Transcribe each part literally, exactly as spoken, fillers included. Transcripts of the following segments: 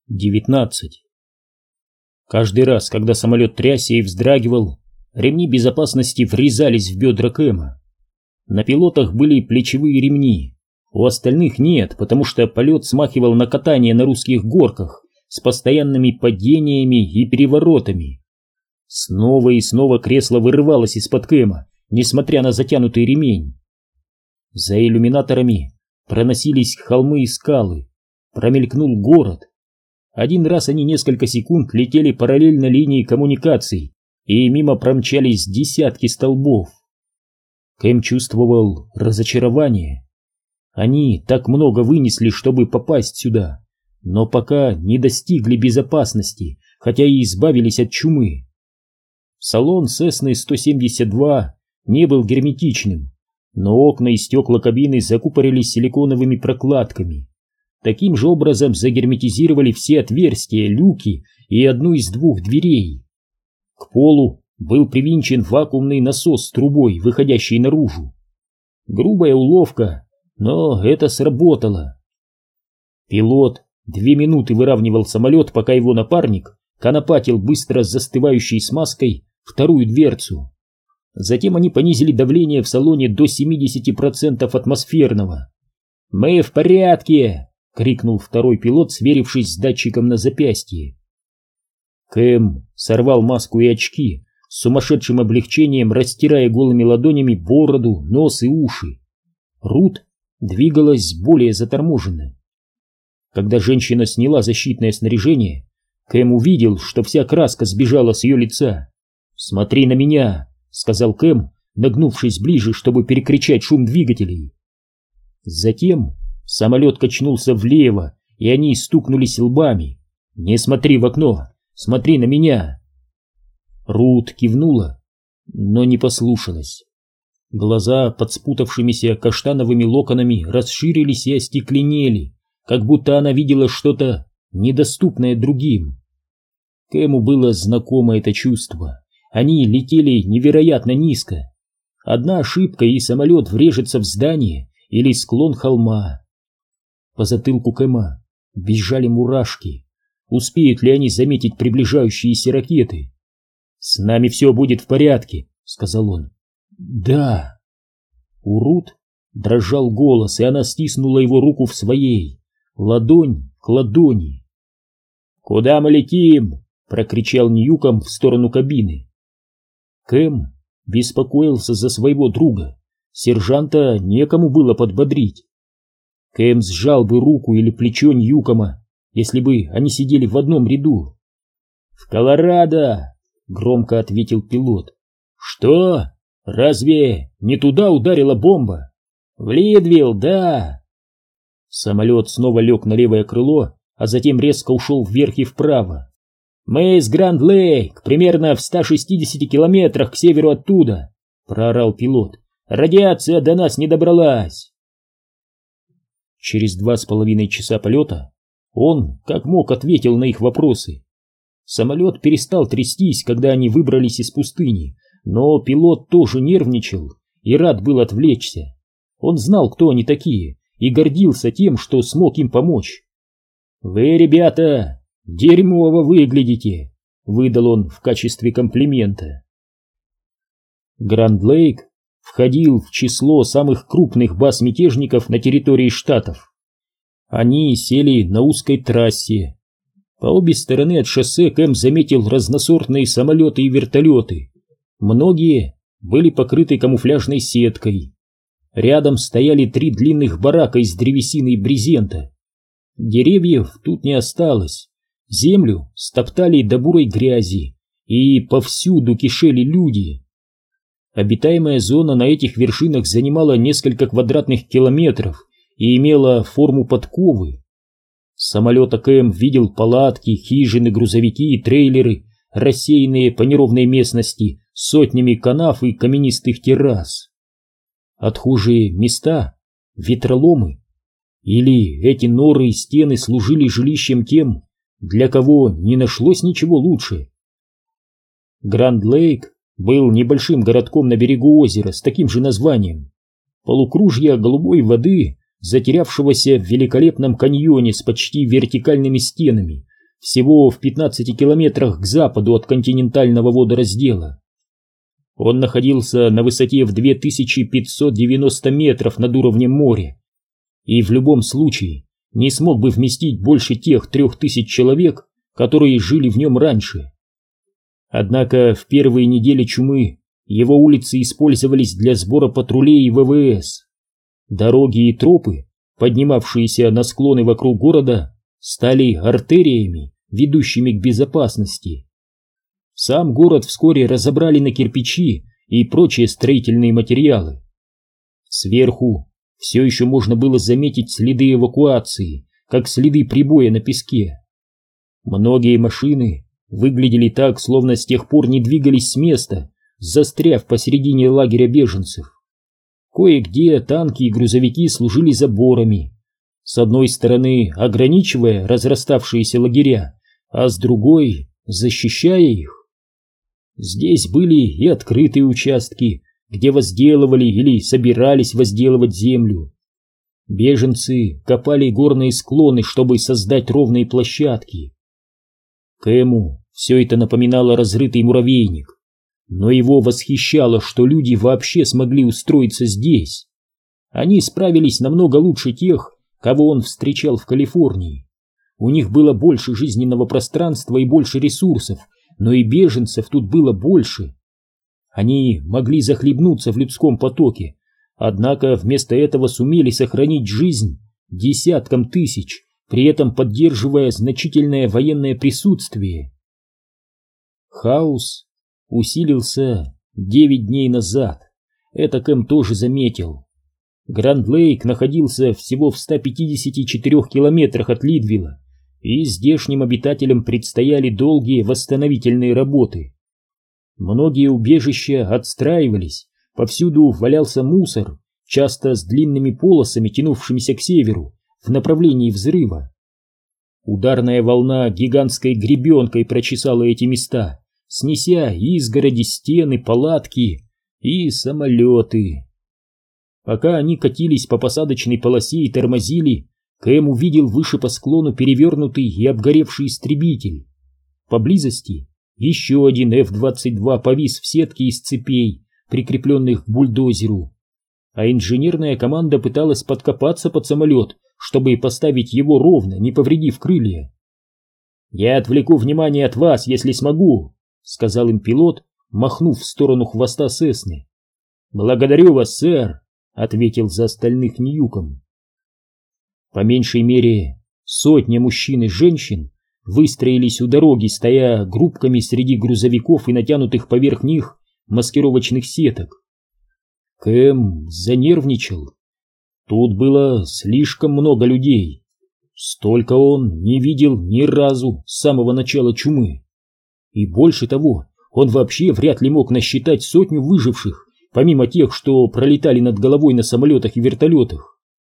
девятнадцать. Каждый раз, когда самолет трясся и вздрагивал, ремни безопасности врезались в бедра Кэма. На пилотах были плечевые ремни, у остальных нет, потому что полет смахивал на катание на русских горках с постоянными падениями и переворотами. Снова и снова кресло вырывалось из-под Кэма, несмотря на затянутый ремень. За иллюминаторами проносились холмы и скалы, промелькнул город. Один раз они несколько секунд летели параллельно линии коммуникаций, и мимо промчались десятки столбов. Кэм чувствовал разочарование. Они так много вынесли, чтобы попасть сюда, но пока не достигли безопасности, хотя и избавились от чумы. Салон Cessna сто семьдесят два не был герметичным, но окна и стекла кабины закупорились силиконовыми прокладками. Таким же образом загерметизировали все отверстия, люки и одну из двух дверей. К полу был привинчен вакуумный насос с трубой, выходящей наружу. Грубая уловка, но это сработало. Пилот две минуты выравнивал самолет, пока его напарник конопатил быстро застывающей смазкой вторую дверцу. Затем они понизили давление в салоне до семидесяти процентов атмосферного. «Мы в порядке!» — крикнул второй пилот, сверившись с датчиком на запястье. Кэм сорвал маску и очки, с сумасшедшим облегчением растирая голыми ладонями бороду, нос и уши. Рут двигалась более заторможенно. Когда женщина сняла защитное снаряжение, Кэм увидел, что вся краска сбежала с ее лица. «Смотри на меня!» — сказал Кэм, нагнувшись ближе, чтобы перекричать шум двигателей. Затем самолет качнулся влево, и они стукнулись лбами. «Не смотри в окно! Смотри на меня!» Рут кивнула, но не послушалась. Глаза под спутавшимися каштановыми локонами расширились и остекленели, как будто она видела что-то недоступное другим. Кэму было знакомо это чувство. Они летели невероятно низко. Одна ошибка, и самолет врежется в здание или склон холма. По затылку Кэма бежали мурашки. Успеют ли они заметить приближающиеся ракеты? «С нами все будет в порядке», — сказал он. «Да». У Рут дрожал голос, и она стиснула его руку в своей, ладонь к ладони. «Куда мы летим?» — прокричал Ньюком в сторону кабины. Кэм беспокоился за своего друга. Сержанта некому было подбодрить. Кэм сжал бы руку или плечо Ньюкома, если бы они сидели в одном ряду. «В Колорадо!» — громко ответил пилот. «Что? Разве не туда ударила бомба?» «В Лидвилл, да!» Самолет снова лег на левое крыло, а затем резко ушел вверх и вправо. «Мы из Гранд-Лейк, примерно в ста шестидесяти километрах к северу оттуда», — проорал пилот. «Радиация до нас не добралась». Через два с половиной часа полета он, как мог, ответил на их вопросы. Самолет перестал трястись, когда они выбрались из пустыни, но пилот тоже нервничал и рад был отвлечься. Он знал, кто они такие, и гордился тем, что смог им помочь. «Вы, ребята, дерьмово выглядите», — выдал он в качестве комплимента. Гранд-Лейк входил в число самых крупных баз мятежников на территории штатов. Они сели на узкой трассе. По обе стороны от шоссе Кэм заметил разносортные самолеты и вертолеты. Многие были покрыты камуфляжной сеткой. Рядом стояли три длинных барака из древесины и брезента. Деревьев тут не осталось. Землю стоптали до бурой грязи, и повсюду кишели люди. Обитаемая зона на этих вершинах занимала несколько квадратных километров и имела форму подковы. С самолета Кэм видел палатки, хижины, грузовики и трейлеры, рассеянные по неровной местности сотнями канав и каменистых террас. Отхожие места, ветроломы, или эти норы и стены служили жилищем тем, для кого не нашлось ничего лучше. Гранд-Лейк был небольшим городком на берегу озера с таким же названием. Полукружье голубой воды, затерявшегося в великолепном каньоне с почти вертикальными стенами, всего в пятнадцати километрах к западу от континентального водораздела. Он находился на высоте в две тысячи пятьсот девяносто метров над уровнем моря и в любом случае не смог бы вместить больше тех трех тысяч человек, которые жили в нем раньше. Однако в первые недели чумы его улицы использовались для сбора патрулей и вэ вэ эс. Дороги и тропы, поднимавшиеся на склоны вокруг города, стали артериями, ведущими к безопасности. Сам город вскоре разобрали на кирпичи и прочие строительные материалы. Сверху все еще можно было заметить следы эвакуации, как следы прибоя на песке. Многие машины выглядели так, словно с тех пор не двигались с места, застряв посередине лагеря беженцев. Кое-где танки и грузовики служили заборами, с одной стороны ограничивая разраставшиеся лагеря, а с другой защищая их. Здесь были и открытые участки, где возделывали или собирались возделывать землю. Беженцы копали горные склоны, чтобы создать ровные площадки. Кэму все это напоминало разрытый муравейник, но его восхищало, что люди вообще смогли устроиться здесь. Они справились намного лучше тех, кого он встречал в Калифорнии. У них было больше жизненного пространства и больше ресурсов, но и беженцев тут было больше. Они могли захлебнуться в людском потоке, однако вместо этого сумели сохранить жизнь десяткам тысяч, при этом поддерживая значительное военное присутствие. Хаос усилился девять дней назад, это Кэм тоже заметил. Гранд-Лейк находился всего в ста пятидесяти четырёх километрах от Лидвилла, и здешним обитателям предстояли долгие восстановительные работы. Многие убежища отстраивались, повсюду валялся мусор, часто с длинными полосами, тянувшимися к северу, в направлении взрыва. Ударная волна гигантской гребенкой прочесала эти места, снеся изгороди, стены, палатки и самолеты. Пока они катились по посадочной полосе и тормозили, Кэм увидел выше по склону перевернутый и обгоревший истребитель. Поблизости еще один эф двадцать два повис в сетке из цепей, прикрепленных к бульдозеру, а инженерная команда пыталась подкопаться под самолет, чтобы поставить его ровно, не повредив крылья. «Я отвлеку внимание от вас, если смогу», — сказал им пилот, махнув в сторону хвоста Сесны. «Благодарю вас, сэр», — ответил за остальных Ньюком. По меньшей мере сотня мужчин и женщин выстроились у дороги, стоя группками среди грузовиков и натянутых поверх них маскировочных сеток. Кэм занервничал. Тут было слишком много людей. Столько он не видел ни разу с самого начала чумы. И больше того, он вообще вряд ли мог насчитать сотню выживших, помимо тех, что пролетали над головой на самолетах и вертолетах.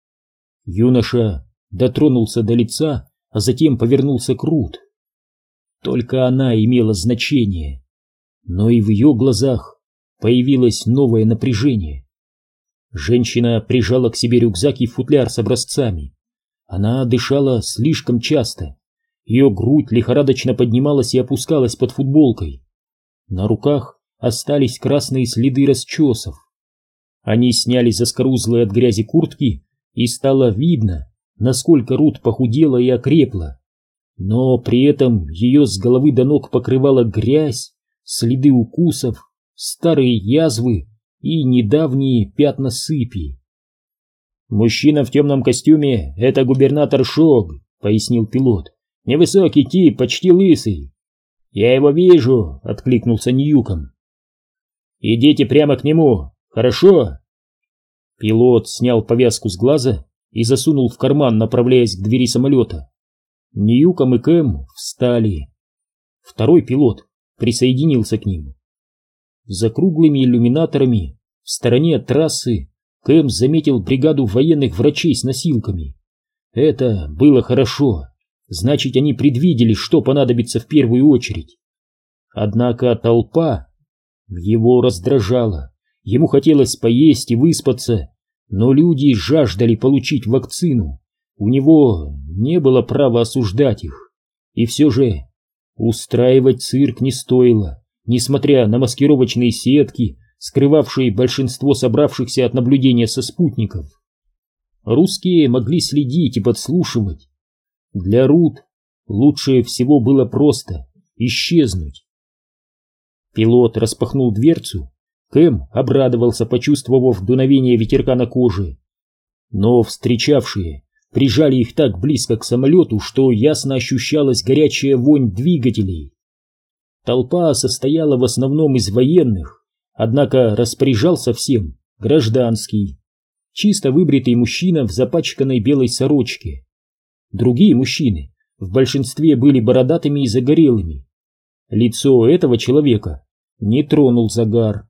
Юноша дотронулся до лица, а затем повернулся к Рут. Только она имела значение, но и в ее глазах появилось новое напряжение. Женщина прижала к себе рюкзак и футляр с образцами. Она дышала слишком часто. Ее грудь лихорадочно поднималась и опускалась под футболкой. На руках остались красные следы расчесов. Они сняли заскорузлые от грязи куртки, и стало видно, насколько Рут похудела и окрепла. Но при этом ее с головы до ног покрывала грязь, следы укусов, старые язвы и недавние пятна сыпи. «Мужчина в темном костюме — это губернатор Шог», — пояснил пилот. «Невысокий тип, почти лысый». «Я его вижу», — откликнулся Ньюком. «Идите прямо к нему, хорошо?» Пилот снял повязку с глаза и засунул в карман, направляясь к двери самолета. Ньюком и Кэм встали. Второй пилот присоединился к ним. За круглыми иллюминаторами в стороне от трассы Кэм заметил бригаду военных врачей с носилками. Это было хорошо, значит, они предвидели, что понадобится в первую очередь. Однако толпа его раздражала. Ему хотелось поесть и выспаться, но люди жаждали получить вакцину. У него не было права осуждать их. И все же устраивать цирк не стоило, несмотря на маскировочные сетки, скрывавшие большинство собравшихся от наблюдения со спутников. Русские могли следить и подслушивать. Для Рут лучше всего было просто исчезнуть. Пилот распахнул дверцу. Кэм обрадовался, почувствовав дуновение ветерка на коже. Но встречавшие прижали их так близко к самолету, что ясно ощущалась горячая вонь двигателей. Толпа состояла в основном из военных, однако распоряжался всем гражданский, чисто выбритый мужчина в запачканной белой сорочке. Другие мужчины в большинстве были бородатыми и загорелыми. Лицо этого человека не тронул загар.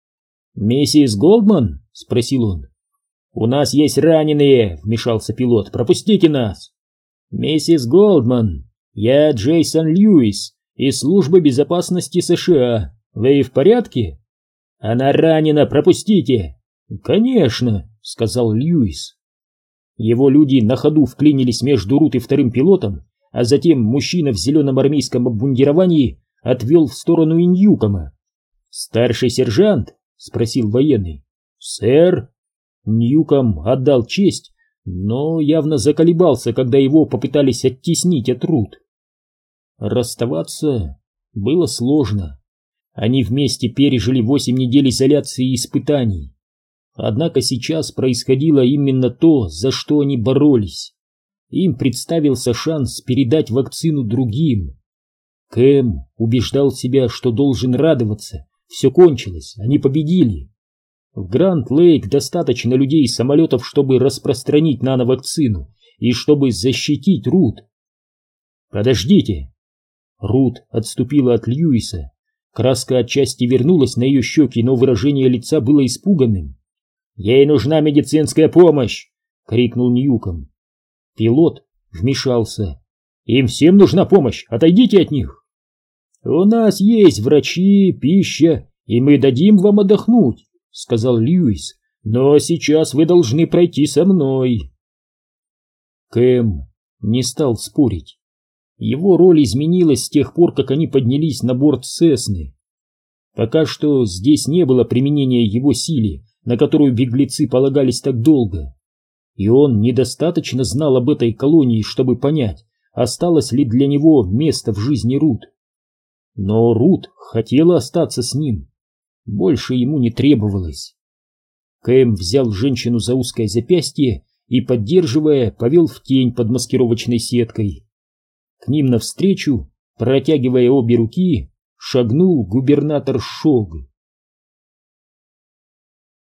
«Миссис Голдман?» — спросил он. «У нас есть раненые», — вмешался пилот. «Пропустите нас». «Миссис Голдман, я Джейсон Льюис из службы безопасности США. Вы в порядке?» «Она ранена, пропустите». «Конечно», — сказал Льюис. Его люди на ходу вклинились между Рут и вторым пилотом, а затем мужчина в зеленом армейском обмундировании отвел в сторону Ньюкома. «Старший сержант?» — спросил военный. «Сэр?» Ньюком отдал честь, но явно заколебался, когда его попытались оттеснить от Рут. Расставаться было сложно. Они вместе пережили восемь недель изоляции и испытаний. Однако сейчас происходило именно то, за что они боролись. Им представился шанс передать вакцину другим. Кэм убеждал себя, что должен радоваться. Все кончилось, они победили. В Гранд-Лейк достаточно людей и самолетов, чтобы распространить нановакцину и чтобы защитить Рут. «Подождите!» Рут отступила от Льюиса. Краска отчасти вернулась на ее щеки, но выражение лица было испуганным. «Ей нужна медицинская помощь!» — крикнул Ньюком. Пилот вмешался. «Им всем нужна помощь! Отойдите от них!» «У нас есть врачи, пища, и мы дадим вам отдохнуть», — сказал Льюис. «Но сейчас вы должны пройти со мной». Кэм не стал спорить. Его роль изменилась с тех пор, как они поднялись на борт Сесны. Пока что здесь не было применения его силе, на которую беглецы полагались так долго. И он недостаточно знал об этой колонии, чтобы понять, осталось ли для него место в жизни Рут. Но Рут хотела остаться с ним. Больше ему не требовалось. Кэм взял женщину за узкое запястье и, поддерживая, повел в тень под маскировочной сеткой. К ним навстречу, протягивая обе руки, шагнул губернатор Шог.